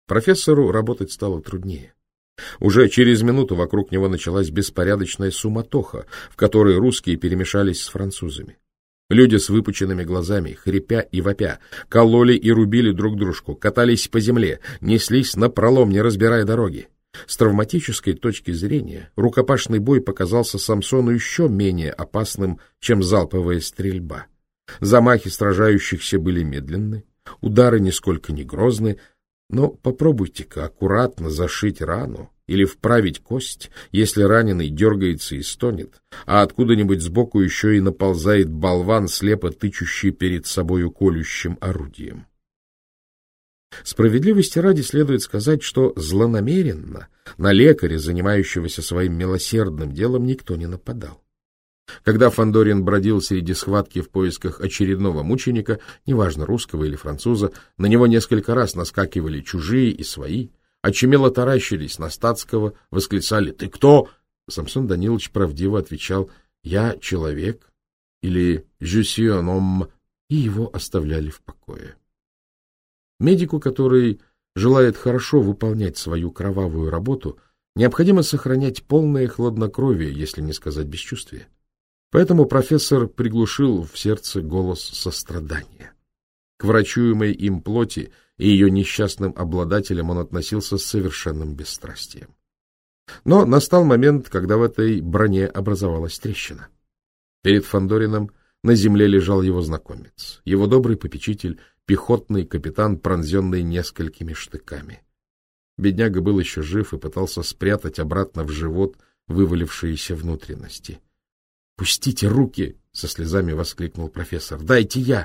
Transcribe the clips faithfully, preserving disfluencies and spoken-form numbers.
Профессору работать стало труднее. Уже через минуту вокруг него началась беспорядочная суматоха, в которой русские перемешались с французами. Люди с выпученными глазами, хрипя и вопя, кололи и рубили друг дружку, катались по земле, неслись напролом, не разбирая дороги. С травматической точки зрения рукопашный бой показался Самсону еще менее опасным, чем залповая стрельба. Замахи сражающихся были медленны, удары нисколько не грозны, но попробуйте-ка аккуратно зашить рану или вправить кость, если раненый дергается и стонет, а откуда-нибудь сбоку еще и наползает болван, слепо тычущий перед собою колющим орудием. Справедливости ради следует сказать, что злонамеренно на лекаря, занимающегося своим милосердным делом, никто не нападал. Когда Фандорин бродил среди схватки в поисках очередного мученика, неважно, русского или француза, на него несколько раз наскакивали чужие и свои, очумело таращились на статского, восклицали «Ты кто?». Самсон Данилович правдиво отвечал «Я человек» или «Je suis un homme», и его оставляли в покое. Медику, который желает хорошо выполнять свою кровавую работу, необходимо сохранять полное хладнокровие, если не сказать бесчувствие. Поэтому профессор приглушил в сердце голос сострадания. К врачуемой им плоти и ее несчастным обладателям он относился с совершенным бесстрастием. Но настал момент, когда в этой броне образовалась трещина. Перед Фандорином на земле лежал его знакомец, его добрый попечитель, пехотный капитан, пронзенный несколькими штыками. Бедняга был еще жив и пытался спрятать обратно в живот вывалившиеся внутренности. — Пустите руки! — со слезами воскликнул профессор. — Дайте я!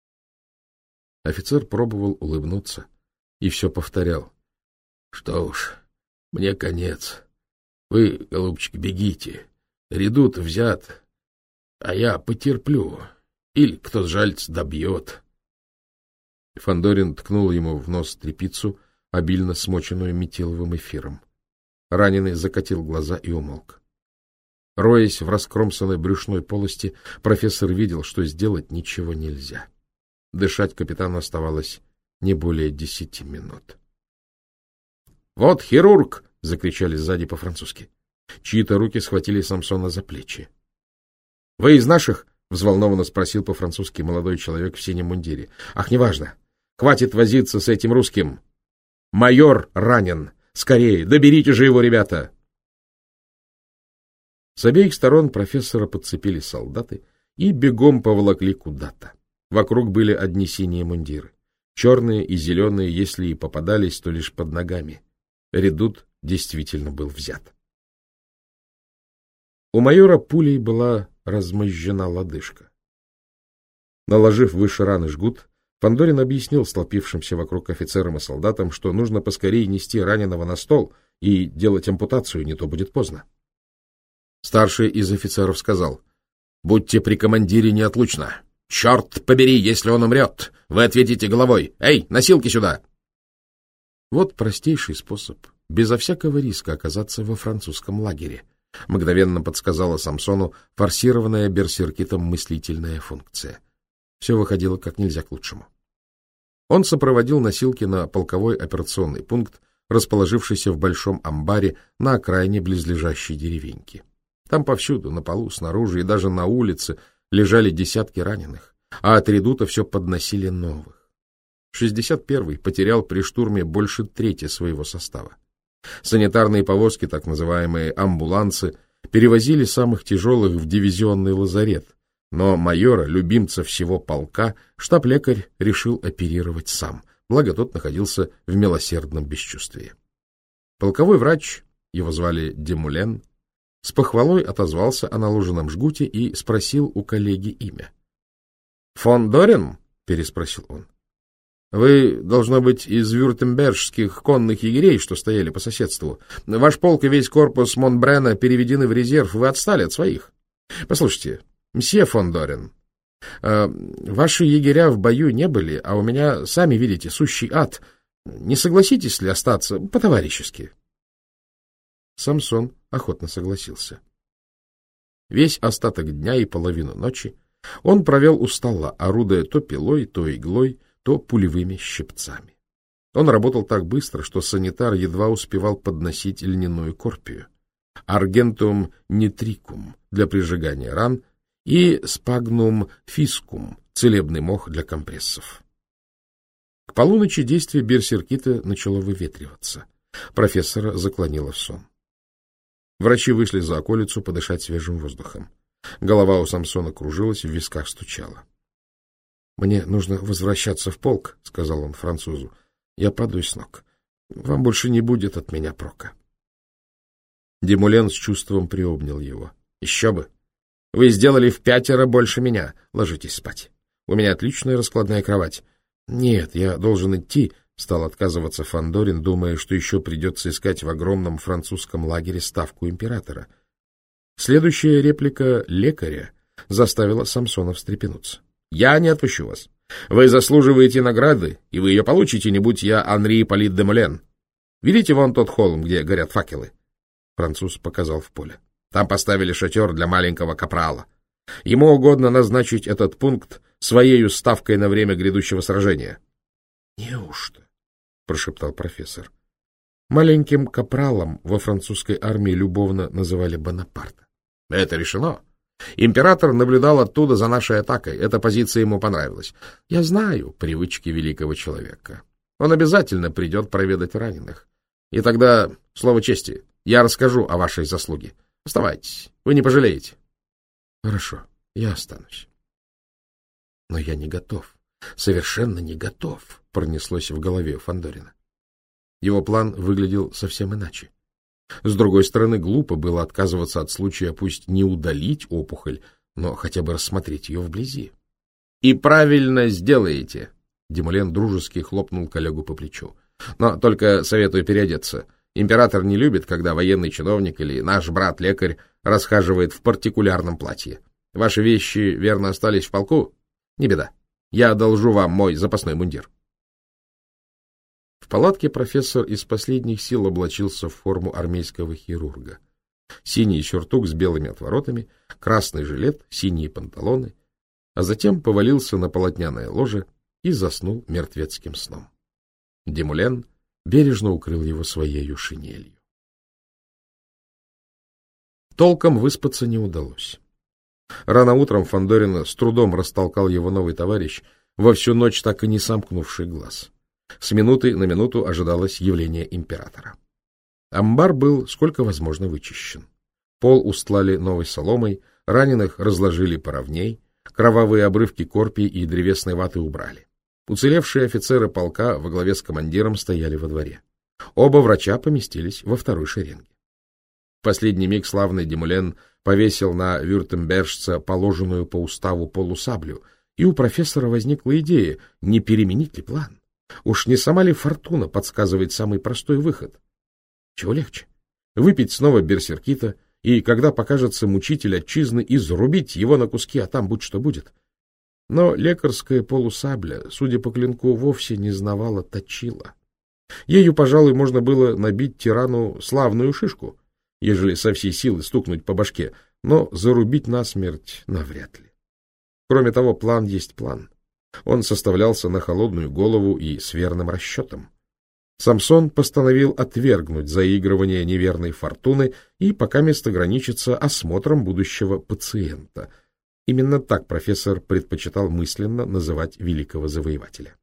Офицер пробовал улыбнуться и все повторял. — Что уж, мне конец. Вы, голубчик, бегите. Редут взят, а я потерплю. Или кто сжалится, добьет. Фандорин ткнул ему в нос тряпицу, обильно смоченную метиловым эфиром. Раненый закатил глаза и умолк. Роясь в раскромсанной брюшной полости, профессор видел, что сделать ничего нельзя. Дышать капитану оставалось не более десяти минут. — Вот хирург! — закричали сзади по-французски. Чьи-то руки схватили Самсона за плечи. — Вы из наших? — взволнованно спросил по-французски молодой человек в синем мундире. — Ах, неважно. Хватит возиться с этим русским. Майор ранен. Скорее, доберите же его, ребята! С обеих сторон профессора подцепили солдаты и бегом поволокли куда-то. Вокруг были одни синие мундиры. Черные и зеленые, если и попадались, то лишь под ногами. Редут действительно был взят. У майора пулей была размозжена лодыжка. Наложив выше раны жгут, Фандорин объяснил столпившимся вокруг офицерам и солдатам, что нужно поскорее нести раненого на стол и делать ампутацию, не то будет поздно. Старший из офицеров сказал: — Будьте при командире неотлучно. Черт побери, если он умрет, вы ответите головой. Эй, носилки сюда! Вот простейший способ, безо всякого риска оказаться во французском лагере, мгновенно подсказала Самсону форсированная берсеркитом мыслительная функция. Все выходило как нельзя к лучшему. Он сопроводил носилки на полковой операционный пункт, расположившийся в большом амбаре на окраине близлежащей деревеньки. Там повсюду, на полу, снаружи и даже на улице лежали десятки раненых, а от редута все подносили новых. шестьдесят первый потерял при штурме больше трети своего состава. Санитарные повозки, так называемые амбулансы, перевозили самых тяжелых в дивизионный лазарет, но майора, любимца всего полка, штаб-лекарь решил оперировать сам, благо тот находился в милосердном бесчувствии. Полковой врач, его звали Демулен, с похвалой отозвался о наложенном жгуте и спросил у коллеги имя. — Фон Дорен? — переспросил он. — Вы, должно быть, из вюртембержских конных егерей, что стояли по соседству. Ваш полк и весь корпус Монбрена переведены в резерв, вы отстали от своих. Послушайте, мсье фон Дорен, э, ваши егеря в бою не были, а у меня, сами видите, сущий ад. Не согласитесь ли остаться по-товарищески? Самсон охотно согласился. Весь остаток дня и половину ночи он провел у стола, орудуя то пилой, то иглой, то пулевыми щипцами. Он работал так быстро, что санитар едва успевал подносить льняную корпию, аргентум нитрикум для прижигания ран и спагнум фискум, целебный мох для компрессов. К полуночи действие берсеркита начало выветриваться. Профессора заклонило в сон. Врачи вышли за околицу подышать свежим воздухом. Голова у Самсона кружилась, в висках стучала. — Мне нужно возвращаться в полк, — сказал он французу. — Я паду с ног. Вам больше не будет от меня прока. Демулен с чувством приобнял его. — Еще бы! Вы сделали в пятеро больше меня. Ложитесь спать. У меня отличная раскладная кровать. — Нет, я должен идти, — стал отказываться Фандорин, думая, что еще придется искать в огромном французском лагере ставку императора. Следующая реплика лекаря заставила Самсона встрепенуться. — Я не отпущу вас. Вы заслуживаете награды, и вы ее получите, не будь я Анри Ипполит де Молен. Видите вон тот холм, где горят факелы? Француз показал в поле. Там поставили шатер для маленького капрала. Ему угодно назначить этот пункт своею ставкой на время грядущего сражения. — Неужто? — прошептал профессор. Маленьким капралом во французской армии любовно называли Бонапарта. — Это решено. Император наблюдал оттуда за нашей атакой. Эта позиция ему понравилась. Я знаю привычки великого человека. Он обязательно придет проведать раненых. И тогда, слово чести, я расскажу о вашей заслуге. Оставайтесь, вы не пожалеете. Хорошо, я останусь. Но я не готов, совершенно не готов, пронеслось в голове Фандорина. Его план выглядел совсем иначе. С другой стороны, глупо было отказываться от случая пусть не удалить опухоль, но хотя бы рассмотреть ее вблизи. — И правильно сделаете! — Демулен дружески хлопнул коллегу по плечу. — Но только советую переодеться. Император не любит, когда военный чиновник или наш брат-лекарь расхаживает в партикулярном платье. Ваши вещи, верно, остались в полку? Не беда. Я одолжу вам мой запасной мундир. В палатке профессор из последних сил облачился в форму армейского хирурга. Синий сюртук с белыми отворотами, красный жилет, синие панталоны, а затем повалился на полотняное ложе и заснул мертвецким сном. Демулен бережно укрыл его своею шинелью. Толком выспаться не удалось. Рано утром Фандорина с трудом растолкал его новый товарищ, во всю ночь так и не сомкнувший глаз. С минуты на минуту ожидалось явление императора. Амбар был сколько возможно вычищен. Пол устлали новой соломой, раненых разложили поровней, кровавые обрывки корпий и древесной ваты убрали. Уцелевшие офицеры полка во главе с командиром стояли во дворе. Оба врача поместились во второй шеренге. В последний миг славный Демулен повесил на вюртембержца положенную по уставу полусаблю, и у профессора возникла идея, не переменить ли план. Уж не сама ли фортуна подсказывает самый простой выход? Чего легче? Выпить снова берсеркита, и, когда покажется мучитель отчизны, изрубить его на куски, а там будь что будет. Но лекарская полусабля, судя по клинку, вовсе не знавала точила. Ею, пожалуй, можно было набить тирану славную шишку, ежели со всей силы стукнуть по башке, но зарубить насмерть навряд ли. Кроме того, план есть план. Он составлялся на холодную голову и с верным расчетом. Самсон постановил отвергнуть заигрывание неверной фортуны и покамест ограничиться осмотром будущего пациента. Именно так профессор предпочитал мысленно называть великого завоевателя.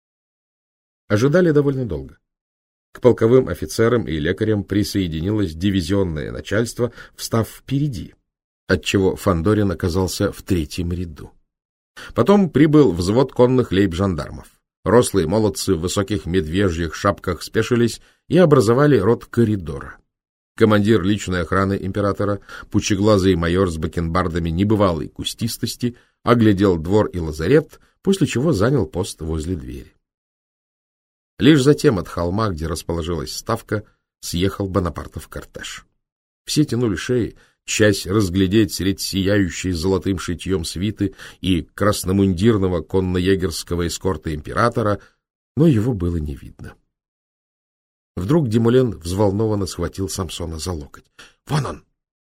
Ожидали довольно долго. К полковым офицерам и лекарям присоединилось дивизионное начальство, встав впереди, отчего Фандорин оказался в третьем ряду. Потом прибыл взвод конных лейб-жандармов. Рослые молодцы в высоких медвежьих шапках спешились и образовали рот коридора. Командир личной охраны императора, пучеглазый майор с бакенбардами небывалой кустистости, оглядел двор и лазарет, после чего занял пост возле двери. Лишь затем от холма, где расположилась ставка, съехал Бонапартов кортеж. Все тянули шеи, часть разглядеть средь сияющей золотым шитьем свиты и красномундирного конно-егерского эскорта императора, но его было не видно. Вдруг Демулен взволнованно схватил Самсона за локоть. — Вон он!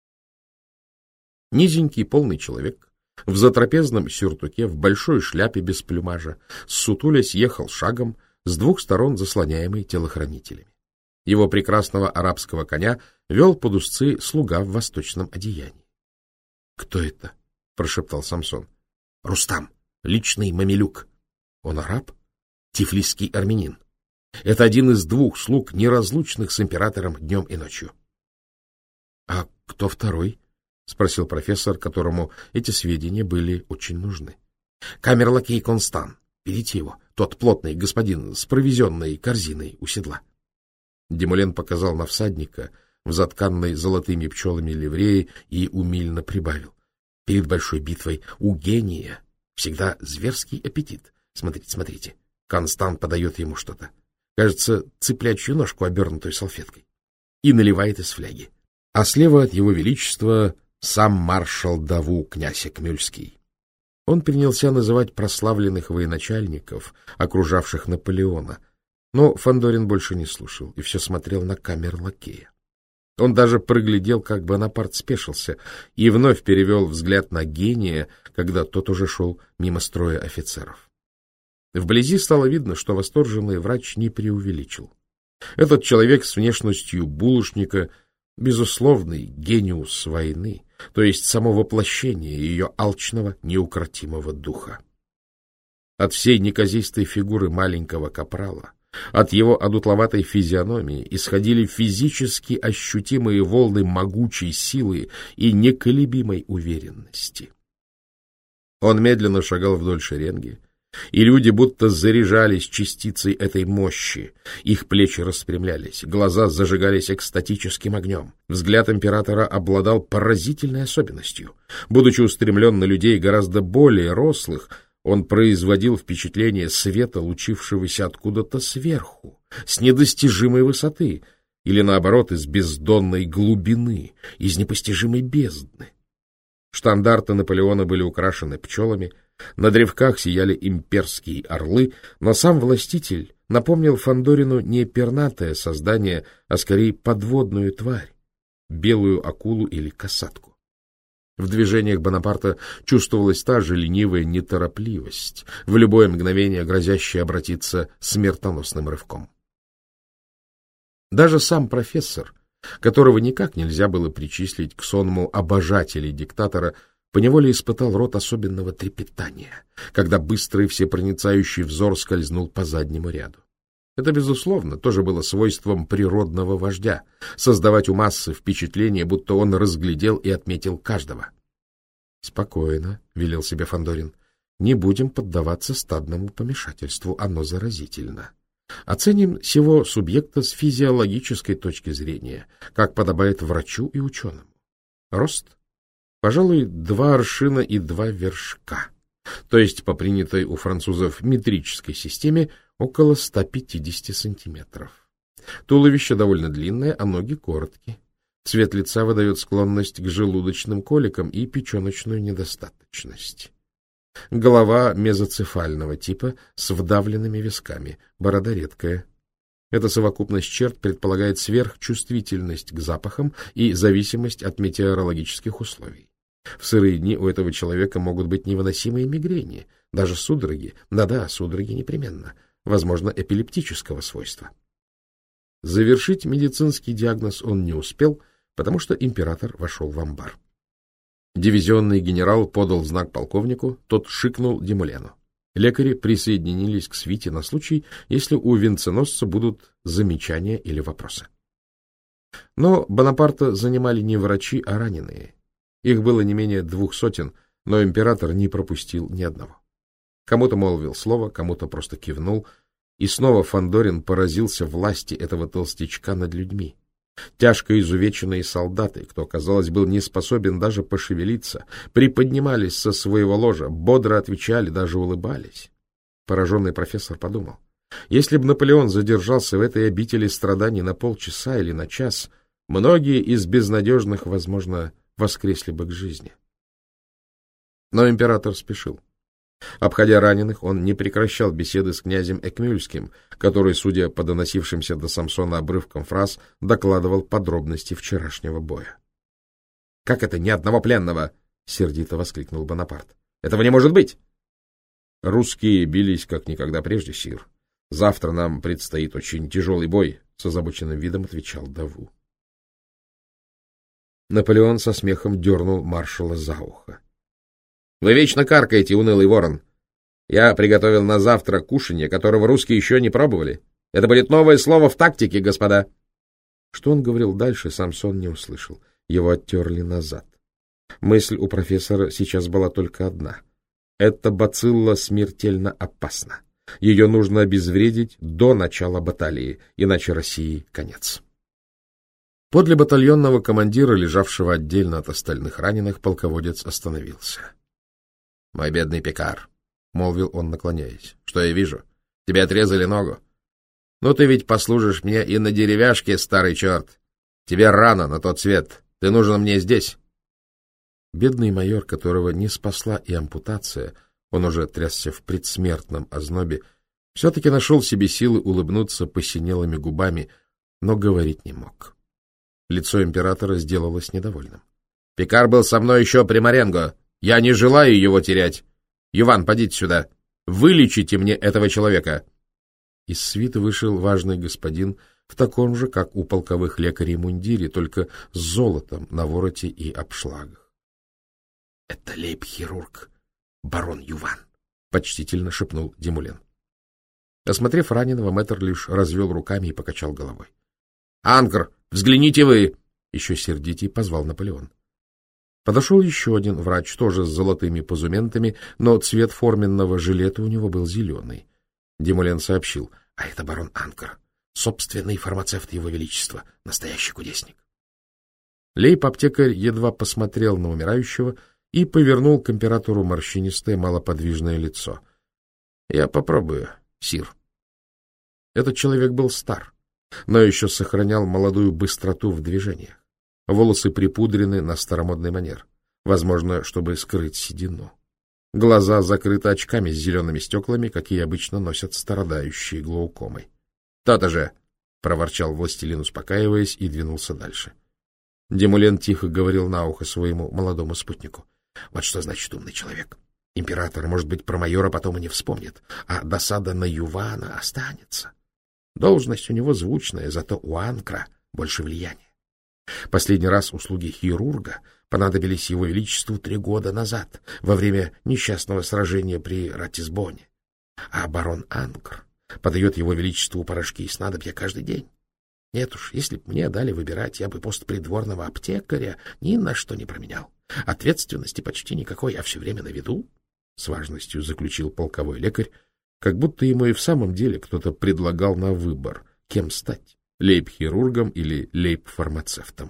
Низенький полный человек в затрапезном сюртуке, в большой шляпе без плюмажа, ссутулясь ехал шагом, с двух сторон заслоняемый телохранителями. Его прекрасного арабского коня вел под узцы слуга в восточном одеянии. — Кто это? — прошептал Самсон. — Рустам, личный мамилюк. — Он араб? — Тифлисский армянин. Это один из двух слуг, неразлучных с императором днем и ночью. — А кто второй? — спросил профессор, которому эти сведения были очень нужны. — Камерлакей Констан. Берите его. Тот плотный господин с провизионной корзиной у седла. Демулен показал на всадника в затканной золотыми пчелами ливреи и умильно прибавил. Перед большой битвой у гения всегда зверский аппетит. Смотрите, смотрите. Констан подает ему что-то. Кажется, цыплячью ножку, обернутую салфеткой. И наливает из фляги. А слева от его величества сам маршал Даву, князь Экмюльский. Он принялся называть прославленных военачальников, окружавших Наполеона, но Фандорин больше не слушал и все смотрел на камерлакея. Он даже проглядел, как Бонапарт спешился, и вновь перевел взгляд на гения, когда тот уже шел мимо строя офицеров. Вблизи стало видно, что восторженный врач не преувеличил. Этот человек с внешностью булочника — безусловный гениус войны, то есть само воплощение ее алчного, неукротимого духа. От всей неказистой фигуры маленького капрала, от его одутловатой физиономии исходили физически ощутимые волны могучей силы и неколебимой уверенности. Он медленно шагал вдоль шеренги, и люди будто заряжались частицей этой мощи. Их плечи распрямлялись, глаза зажигались экстатическим огнем. Взгляд императора обладал поразительной особенностью. Будучи устремлен на людей гораздо более рослых, он производил впечатление света, лучившегося откуда-то сверху, с недостижимой высоты, или, наоборот, из бездонной глубины, из непостижимой бездны. Штандарты Наполеона были украшены пчелами, на древках сияли имперские орлы, но сам властитель напомнил Фандорину не пернатое создание, а скорее подводную тварь, белую акулу или касатку. В движениях Бонапарта чувствовалась та же ленивая неторопливость, в любое мгновение грозящая обратиться смертоносным рывком. Даже сам профессор, которого никак нельзя было причислить к сонму обожателей диктатора, поневоле испытал род особенного трепетания, когда быстрый всепроницающий взор скользнул по заднему ряду. Это, безусловно, тоже было свойством природного вождя — создавать у массы впечатление, будто он разглядел и отметил каждого. — Спокойно, — велел себе Фандорин, — не будем поддаваться стадному помешательству, оно заразительно. Оценим сего субъекта с физиологической точки зрения, как подобает врачу и ученому. Рост? Пожалуй, два аршина и два вершка, то есть по принятой у французов метрической системе около ста пятидесяти сантиметров. Туловище довольно длинное, а ноги короткие. Цвет лица выдает склонность к желудочным коликам и печеночную недостаточность. Голова мезоцефального типа с вдавленными висками, борода редкая. Эта совокупность черт предполагает сверхчувствительность к запахам и зависимость от метеорологических условий. В сырые дни у этого человека могут быть невыносимые мигрени, даже судороги, да-да, судороги непременно, возможно, эпилептического свойства. Завершить медицинский диагноз он не успел, потому что император вошел в амбар. Дивизионный генерал подал знак полковнику, тот шикнул Демулену. Лекари присоединились к свите на случай, если у венценосца будут замечания или вопросы. Но Бонапарта занимали не врачи, а раненые. Их было не менее двух сотен, но император не пропустил ни одного. Кому-то молвил слово, кому-то просто кивнул, и снова Фандорин поразился власти этого толстячка над людьми. Тяжко изувеченные солдаты, кто, казалось, был не способен даже пошевелиться, приподнимались со своего ложа, бодро отвечали, даже улыбались. Пораженный профессор подумал, если бы Наполеон задержался в этой обители страданий на полчаса или на час, многие из безнадежных, возможно, воскресли бы к жизни. Но император спешил. Обходя раненых, он не прекращал беседы с князем Экмюльским, который, судя по доносившимся до Самсона обрывкам фраз, докладывал подробности вчерашнего боя. — Как это ни одного пленного? — сердито воскликнул Бонапарт. — Этого не может быть! Русские бились как никогда прежде, сир. Завтра нам предстоит очень тяжелый бой, — с озабоченным видом отвечал Даву. Наполеон со смехом дернул маршала за ухо. — Вы вечно каркаете, унылый ворон. Я приготовил на завтра кушанье, которого русские еще не пробовали. Это будет новое слово в тактике, господа. Что он говорил дальше, Самсон не услышал. Его оттерли назад. Мысль у профессора сейчас была только одна. Эта бацилла смертельно опасна. Ее нужно обезвредить до начала баталии, иначе России конец. Подле батальонного командира, лежавшего отдельно от остальных раненых, полководец остановился. — Мой бедный Пикар, — молвил он, наклоняясь, — что я вижу? Тебе отрезали ногу. Ну ты ведь послужишь мне и на деревяшке, старый черт. Тебе рано на тот свет. Ты нужен мне здесь. Бедный майор, которого не спасла и ампутация, он уже трясся в предсмертном ознобе, все-таки нашел себе силы улыбнуться посинелыми губами, но говорить не мог. Лицо императора сделалось недовольным. — Пикар был со мной еще при Маренго. Я не желаю его терять. Юван, подите сюда. Вылечите мне этого человека. Из свиты вышел важный господин в таком же, как у полковых лекарей, мундире, только с золотом на вороте и обшлагах. — Это лейб-хирург, барон Юван, — почтительно шепнул Демулен. Осмотрев раненого, мэтр лишь развел руками и покачал головой. — Анкр, взгляните вы! — еще сердитей позвал Наполеон. Подошел еще один врач, тоже с золотыми позументами, но цвет форменного жилета у него был зеленый. Демулен сообщил: — А это барон Анкр, собственный фармацевт его величества, настоящий кудесник. Лейб-аптекарь едва посмотрел на умирающего и повернул к императору морщинистое малоподвижное лицо. — Я попробую, сир. Этот человек был стар, но еще сохранял молодую быстроту в движениях. Волосы припудрены на старомодный манер, возможно, чтобы скрыть седину. Глаза закрыты очками с зелеными стеклами, какие обычно носят страдающие глаукомой. — То-то же! — проворчал властелин, успокаиваясь, и двинулся дальше. Демулен тихо говорил на ухо своему молодому спутнику. — Вот что значит умный человек. Император, может быть, про майора потом и не вспомнит, а досада на Ювана останется. Должность у него звучная, зато у Анкра больше влияния. Последний раз услуги хирурга понадобились его величеству три года назад, во время несчастного сражения при Ратисбоне. А барон Анкр подает его величеству порошки и снадобья каждый день. Нет уж, если б мне дали выбирать, я бы пост придворного аптекаря ни на что не променял. Ответственности почти никакой, я все время на виду, — с важностью заключил полковой лекарь, как будто ему и в самом деле кто-то предлагал на выбор, кем стать. Лейб-хирургом или лейб-фармацевтом.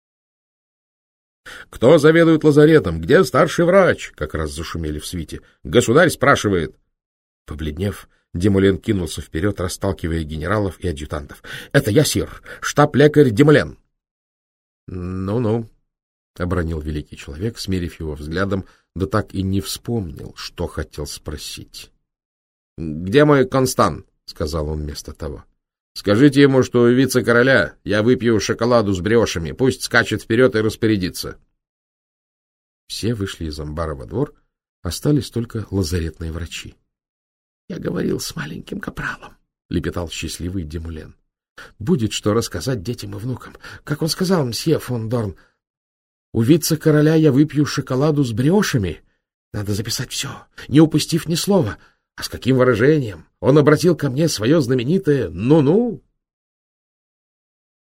— Кто заведует лазаретом? Где старший врач? — как раз зашумели в свите. — Государь спрашивает. Побледнев, Демулен кинулся вперед, расталкивая генералов и адъютантов. — Это я, сир, штаб-лекарь Демулен. Ну — Ну-ну, — обронил великий человек, смерив его взглядом, да так и не вспомнил, что хотел спросить. — Где мой Констан? — сказал он вместо того. — Скажите ему, что у вице-короля я выпью шоколаду с брешами, пусть скачет вперед и распорядится. Все вышли из амбара во двор, остались только лазаретные врачи. — Я говорил с маленьким капралом, — лепетал счастливый Демулен. — Будет что рассказать детям и внукам. Как он сказал, мсье фон Дорн, у вице-короля я выпью шоколаду с брешами. Надо записать все, не упустив ни слова. А с каким выражением он обратил ко мне свое знаменитое «ну-ну».